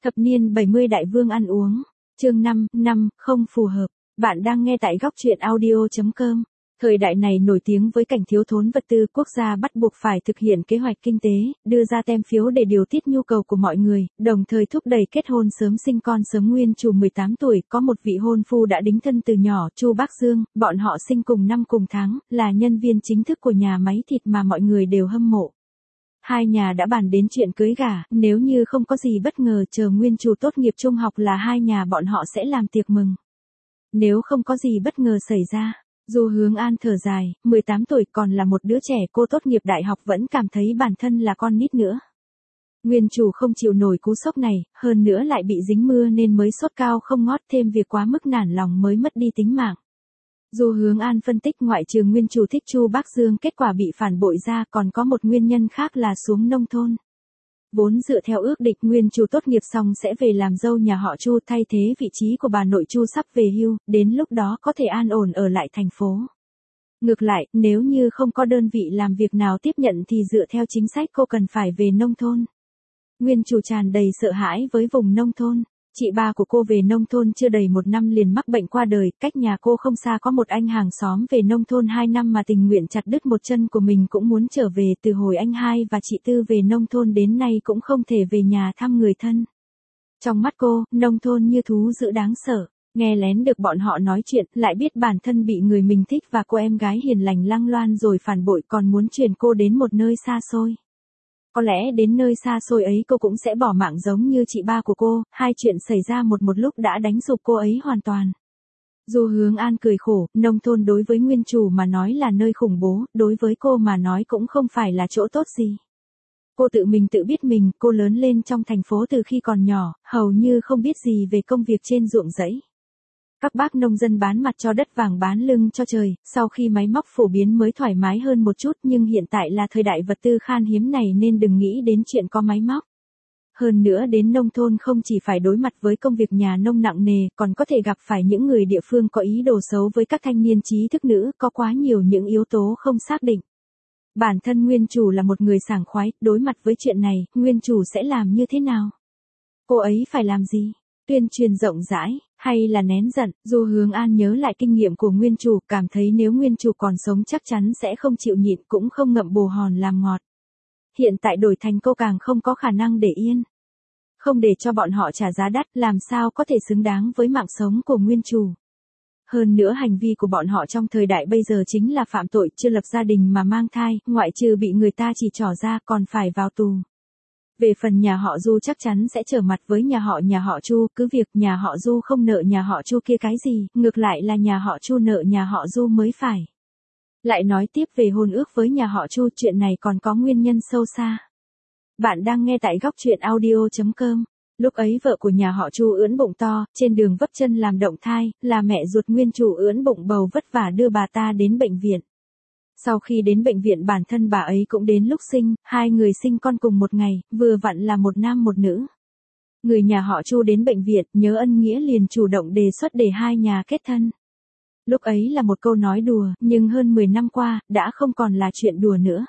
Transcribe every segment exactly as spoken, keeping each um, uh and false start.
Thập niên bảy mươi đại vương ăn uống. Chương năm, năm, không phù hợp. Bạn đang nghe tại góc truyện audio chấm com. Thời đại này nổi tiếng với cảnh thiếu thốn vật tư, quốc gia bắt buộc phải thực hiện kế hoạch kinh tế, đưa ra tem phiếu để điều tiết nhu cầu của mọi người, đồng thời thúc đẩy kết hôn sớm sinh con sớm. Nguyên Chủ mười tám tuổi, có một vị hôn phu đã đính thân từ nhỏ, Chu Bác Dương, bọn họ sinh cùng năm cùng tháng, là nhân viên chính thức của nhà máy thịt mà mọi người đều hâm mộ. Hai nhà đã bàn đến chuyện cưới gả, nếu như không có gì bất ngờ chờ Nguyên Chủ tốt nghiệp trung học là hai nhà bọn họ sẽ làm tiệc mừng. Nếu không có gì bất ngờ xảy ra, Du Hướng An thở dài, mười tám tuổi còn là một đứa trẻ, cô tốt nghiệp đại học vẫn cảm thấy bản thân là con nít nữa. Nguyên Chủ không chịu nổi cú sốc này, hơn nữa lại bị dính mưa nên mới sốt cao không ngót, thêm việc quá mức nản lòng mới mất đi tính mạng. Du Hướng An phân tích ngoại trừ Nguyên Chủ thích Chu Bác Dương kết quả bị phản bội ra còn có một nguyên nhân khác là xuống nông thôn. Vốn dựa theo ước định Nguyên Chủ tốt nghiệp xong sẽ về làm dâu nhà họ Chu, thay thế vị trí của bà nội Chu sắp về hưu, đến lúc đó có thể an ổn ở lại thành phố. Ngược lại, nếu như không có đơn vị làm việc nào tiếp nhận thì dựa theo chính sách cô cần phải về nông thôn. Nguyên Chủ tràn đầy sợ hãi với vùng nông thôn. Chị ba của cô về nông thôn chưa đầy một năm liền mắc bệnh qua đời, cách nhà cô không xa có một anh hàng xóm về nông thôn hai năm mà tình nguyện chặt đứt một chân của mình cũng muốn trở về. Từ hồi anh hai và chị Tư về nông thôn đến nay cũng không thể về nhà thăm người thân. Trong mắt cô, nông thôn như thú dữ đáng sợ. Nghe lén được bọn họ nói chuyện, lại biết bản thân bị người mình thích và cô em gái hiền lành lăng loan rồi phản bội, còn muốn chuyển cô đến một nơi xa xôi. Có lẽ đến nơi xa xôi ấy cô cũng sẽ bỏ mạng giống như chị ba của cô, hai chuyện xảy ra một một lúc đã đánh sụp cô ấy hoàn toàn. Du Hướng An cười khổ, nông thôn đối với Nguyên Chủ mà nói là nơi khủng bố, đối với cô mà nói cũng không phải là chỗ tốt gì. Cô tự mình tự biết mình, cô lớn lên trong thành phố từ khi còn nhỏ, hầu như không biết gì về công việc trên ruộng rẫy. Các bác nông dân bán mặt cho đất vàng bán lưng cho trời, sau khi máy móc phổ biến mới thoải mái hơn một chút, nhưng hiện tại là thời đại vật tư khan hiếm này nên đừng nghĩ đến chuyện có máy móc. Hơn nữa đến nông thôn không chỉ phải đối mặt với công việc nhà nông nặng nề, còn có thể gặp phải những người địa phương có ý đồ xấu với các thanh niên trí thức nữ, có quá nhiều những yếu tố không xác định. Bản thân Nguyên Chủ là một người sảng khoái, đối mặt với chuyện này, Nguyên Chủ sẽ làm như thế nào? Cô ấy phải làm gì? Tuyên truyền rộng rãi, hay là nén giận? Du Hướng An nhớ lại kinh nghiệm của Nguyên Chủ, cảm thấy nếu Nguyên Chủ còn sống chắc chắn sẽ không chịu nhịn, cũng không ngậm bồ hòn làm ngọt. Hiện tại đổi thành cô càng không có khả năng để yên. Không để cho bọn họ trả giá đắt, làm sao có thể xứng đáng với mạng sống của Nguyên Chủ. Hơn nữa hành vi của bọn họ trong thời đại bây giờ chính là phạm tội, chưa lập gia đình mà mang thai, ngoại trừ bị người ta chỉ trỏ ra còn phải vào tù. Về phần nhà họ Du chắc chắn sẽ trở mặt với nhà họ nhà họ Chu, cứ việc nhà họ Du không nợ nhà họ Chu kia cái gì, ngược lại là nhà họ Chu nợ nhà họ Du mới phải. Lại nói tiếp về hôn ước với nhà họ Chu, chuyện này còn có nguyên nhân sâu xa. Bạn đang nghe tại góc truyện audio chấm com. Lúc ấy vợ của nhà họ Chu ưỡn bụng to, trên đường vấp chân làm động thai, là mẹ ruột Nguyên Chủ ưỡn bụng bầu vất vả đưa bà ta đến bệnh viện. Sau khi đến bệnh viện bản thân bà ấy cũng đến lúc sinh, hai người sinh con cùng một ngày, vừa vặn là một nam một nữ. Người nhà họ Chu đến bệnh viện, nhớ ân nghĩa liền chủ động đề xuất để hai nhà kết thân. Lúc ấy là một câu nói đùa, nhưng hơn mười năm qua, đã không còn là chuyện đùa nữa.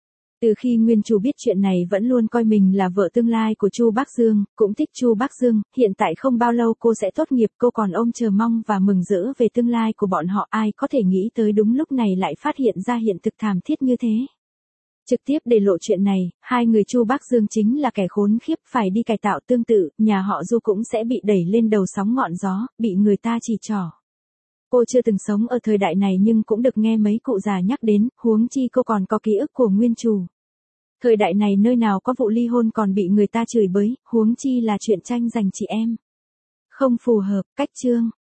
Từ khi Nguyên Chủ biết chuyện này vẫn luôn coi mình là vợ tương lai của Chu Bác Dương, cũng thích Chu Bác Dương, hiện tại không bao lâu cô sẽ tốt nghiệp, cô còn ôm chờ mong và mừng rỡ về tương lai của bọn họ, ai có thể nghĩ tới đúng lúc này lại phát hiện ra hiện thực thảm thiết như thế. Trực tiếp để lộ chuyện này, hai người Chu Bác Dương chính là kẻ khốn khiếp, phải đi cải tạo. Tương tự, nhà họ Du cũng sẽ bị đẩy lên đầu sóng ngọn gió, bị người ta chỉ trỏ. Cô chưa từng sống ở thời đại này nhưng cũng được nghe mấy cụ già nhắc đến, huống chi cô còn có ký ức của Nguyên Chủ. Thời đại này nơi nào có vụ ly hôn còn bị người ta chửi bới, huống chi là chuyện tranh giành chị em. Không phù hợp, cách chương.